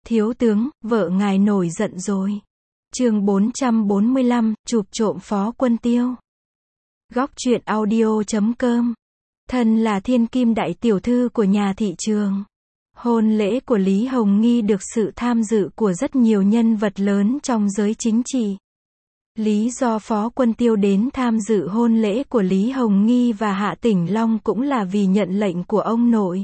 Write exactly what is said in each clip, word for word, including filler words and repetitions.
Thiếu tướng, vợ ngài nổi giận rồi. Chương bốn trăm bốn mươi lăm, chụp trộm Phó Quân Tiêu. Góc truyện audio chấm com. Thân là thiên kim đại tiểu thư của nhà thị trường. Hôn lễ của Lý Hồng Nghi được sự tham dự của rất nhiều nhân vật lớn trong giới chính trị. Lý do Phó Quân Tiêu đến tham dự hôn lễ của Lý Hồng Nghi và Hạ Tỉnh Long cũng là vì nhận lệnh của ông nội.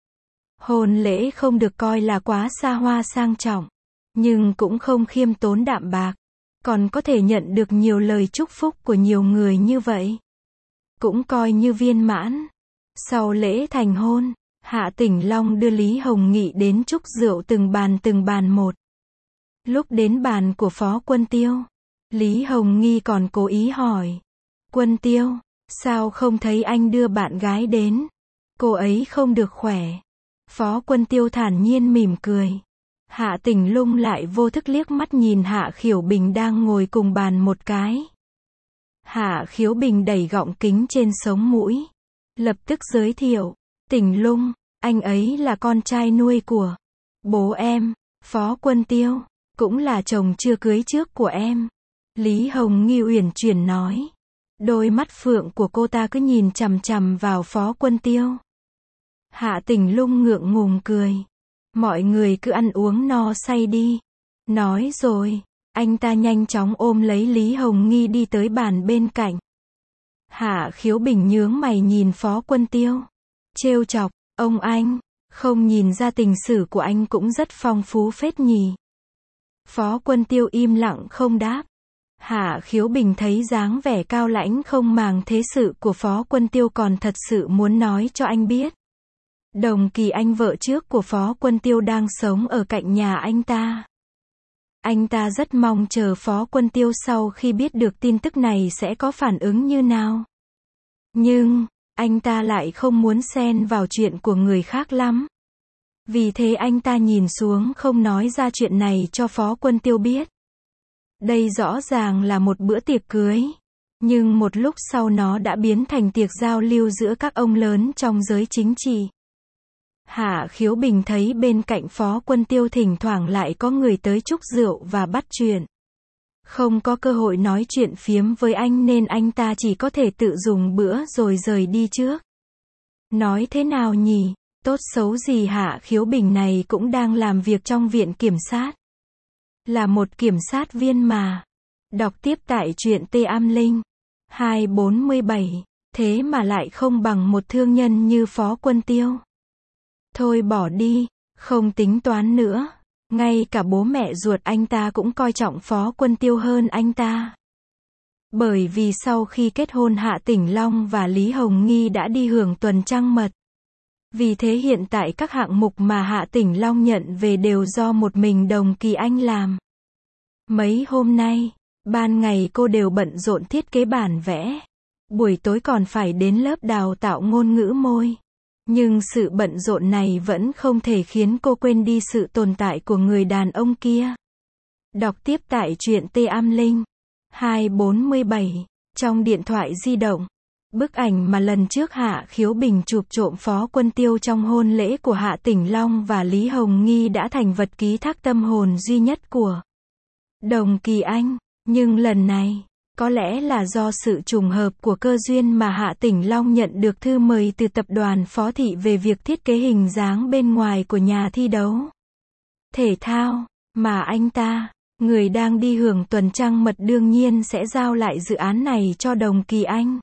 Hôn lễ không được coi là quá xa hoa sang trọng, nhưng cũng không khiêm tốn đạm bạc, còn có thể nhận được nhiều lời chúc phúc của nhiều người như vậy, cũng coi như viên mãn. Sau lễ thành hôn, Hạ Tỉnh Long đưa Lý Hồng Nghị đến chúc rượu từng bàn từng bàn một. Lúc đến bàn của Phó Quân Tiêu, Lý Hồng Nghi còn cố ý hỏi: Quân Tiêu, sao không thấy anh đưa bạn gái đến? Cô ấy không được khỏe. Phó Quân Tiêu thản nhiên mỉm cười. Hạ Tỉnh Lung lại vô thức liếc mắt nhìn Hạ Khiếu Bình đang ngồi cùng bàn một cái. Hạ Khiếu Bình đẩy gọng kính trên sống mũi, lập tức giới thiệu: Tỉnh Lung, anh ấy là con trai nuôi của bố em, Phó Quân Tiêu, cũng là chồng chưa cưới trước của em. Lý Hồng Nghi uyển chuyển nói. Đôi mắt phượng của cô ta cứ nhìn chằm chằm vào Phó Quân Tiêu. Hạ Tỉnh Lung ngượng ngùng cười. Mọi người cứ ăn uống no say đi. Nói rồi, anh ta nhanh chóng ôm lấy Lý Hồng Nghi đi tới bàn bên cạnh. Hạ Khiếu Bình nhướng mày nhìn Phó Quân Tiêu, trêu chọc: Ông anh, không nhìn ra tình sử của anh cũng rất phong phú phết nhỉ? Phó Quân Tiêu im lặng không đáp. Hạ Khiếu Bình thấy dáng vẻ cao lãnh không màng thế sự của Phó Quân Tiêu còn thật sự muốn nói cho anh biết. Đồng Kỳ Anh vợ trước của Phó Quân Tiêu đang sống ở cạnh nhà anh ta. Anh ta rất mong chờ Phó Quân Tiêu sau khi biết được tin tức này sẽ có phản ứng như nào. Nhưng, anh ta lại không muốn xen vào chuyện của người khác lắm. Vì thế anh ta nhìn xuống không nói ra chuyện này cho Phó Quân Tiêu biết. Đây rõ ràng là một bữa tiệc cưới, nhưng một lúc sau nó đã biến thành tiệc giao lưu giữa các ông lớn trong giới chính trị. Hạ Khiếu Bình thấy bên cạnh Phó Quân Tiêu thỉnh thoảng lại có người tới chúc rượu và bắt chuyện. Không có cơ hội nói chuyện phiếm với anh nên anh ta chỉ có thể tự dùng bữa rồi rời đi trước. Nói thế nào nhỉ, tốt xấu gì Hạ Khiếu Bình này cũng đang làm việc trong viện kiểm sát. Là một kiểm sát viên mà. Đọc tiếp tại truyện Tê Am Linh. hai bốn bảy. Thế mà lại không bằng một thương nhân như Phó Quân Tiêu. Thôi bỏ đi, không tính toán nữa. Ngay cả bố mẹ ruột anh ta cũng coi trọng Phó Quân Tiêu hơn anh ta. Bởi vì sau khi kết hôn Hạ Tỉnh Long và Lý Hồng Nghi đã đi hưởng tuần trăng mật. Vì thế hiện tại các hạng mục mà Hạ Tỉnh Long nhận về đều do một mình Đồng Kỳ Anh làm. Mấy hôm nay, ban ngày cô đều bận rộn thiết kế bản vẽ. Buổi tối còn phải đến lớp đào tạo ngôn ngữ môi. Nhưng sự bận rộn này vẫn không thể khiến cô quên đi sự tồn tại của người đàn ông kia. Đọc tiếp tại truyện Tê Am Linh. hai bốn bảy. Trong điện thoại di động, bức ảnh mà lần trước Hạ Khiếu Bình chụp trộm Phó Quân Tiêu trong hôn lễ của Hạ Tỉnh Long và Lý Hồng Nghi đã thành vật ký thác tâm hồn duy nhất của Đồng Kỳ Anh. Nhưng lần này, có lẽ là do sự trùng hợp của cơ duyên mà Hạ Tỉnh Long nhận được thư mời từ tập đoàn Phó Thị về việc thiết kế hình dáng bên ngoài của nhà thi đấu thể thao, mà anh ta, người đang đi hưởng tuần trăng mật đương nhiên sẽ giao lại dự án này cho Đồng Kỳ Anh.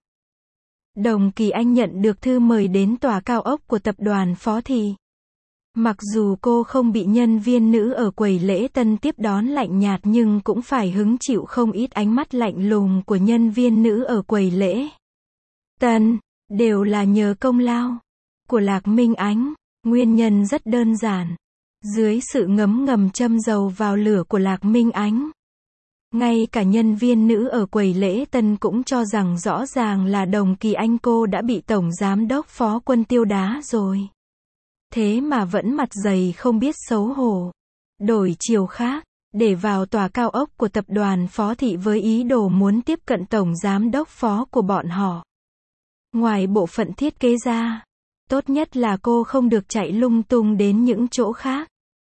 Đồng Kỳ Anh nhận được thư mời đến tòa cao ốc của tập đoàn Phó Thị. Mặc dù cô không bị nhân viên nữ ở quầy lễ tân tiếp đón lạnh nhạt nhưng cũng phải hứng chịu không ít ánh mắt lạnh lùng của nhân viên nữ ở quầy lễ tân, đều là nhờ công lao của Lạc Minh Ánh. Nguyên nhân rất đơn giản. Dưới sự ngấm ngầm châm dầu vào lửa của Lạc Minh Ánh, ngay cả nhân viên nữ ở quầy lễ tân cũng cho rằng rõ ràng là Đồng Kỳ Anh cô đã bị Tổng Giám đốc Phó Quân Tiêu đá rồi. Thế mà vẫn mặt dày không biết xấu hổ. Đổi chiều khác, để vào tòa cao ốc của tập đoàn Phó Thị với ý đồ muốn tiếp cận Tổng Giám đốc Phó của bọn họ. Ngoài bộ phận thiết kế ra, tốt nhất là cô không được chạy lung tung đến những chỗ khác.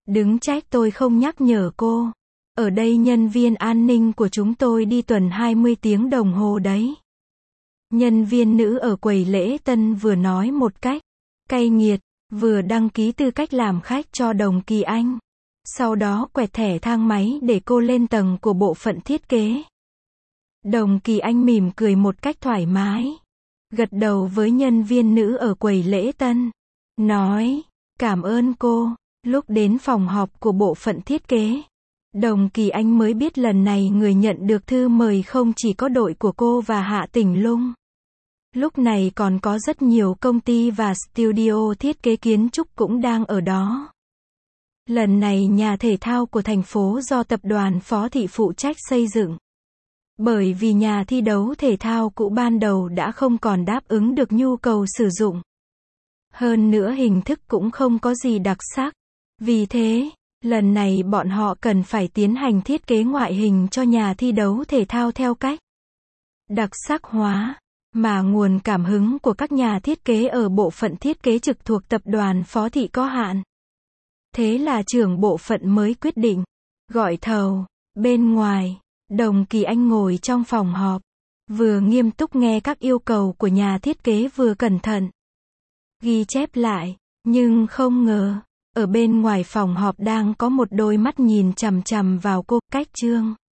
Đừng trách tôi không nhắc nhở cô. Ở đây nhân viên an ninh của chúng tôi đi tuần hai mươi tiếng đồng hồ đấy. Nhân viên nữ ở quầy lễ tân vừa nói một cách cay nghiệt, vừa đăng ký tư cách làm khách cho Đồng Kỳ Anh. Sau đó quẹt thẻ thang máy để cô lên tầng của bộ phận thiết kế. Đồng Kỳ Anh mỉm cười một cách thoải mái, gật đầu với nhân viên nữ ở quầy lễ tân, nói, cảm ơn cô. Lúc đến phòng họp của bộ phận thiết kế, Đồng Kỳ Anh mới biết lần này người nhận được thư mời không chỉ có đội của cô và Hạ Tỉnh Lung. Lúc này còn có rất nhiều công ty và studio thiết kế kiến trúc cũng đang ở đó. Lần này nhà thể thao của thành phố do tập đoàn Phó Thị phụ trách xây dựng. Bởi vì nhà thi đấu thể thao cũ ban đầu đã không còn đáp ứng được nhu cầu sử dụng. Hơn nữa hình thức cũng không có gì đặc sắc. Vì thế, lần này bọn họ cần phải tiến hành thiết kế ngoại hình cho nhà thi đấu thể thao theo cách đặc sắc hóa, mà nguồn cảm hứng của các nhà thiết kế ở bộ phận thiết kế trực thuộc tập đoàn Phó Thị có hạn. Thế là trưởng bộ phận mới quyết định gọi thầu. Bên ngoài, Đồng Kỳ Anh ngồi trong phòng họp, vừa nghiêm túc nghe các yêu cầu của nhà thiết kế vừa cẩn thận ghi chép lại, nhưng không ngờ, ở bên ngoài phòng họp đang có một đôi mắt nhìn chằm chằm vào cô. Cách chương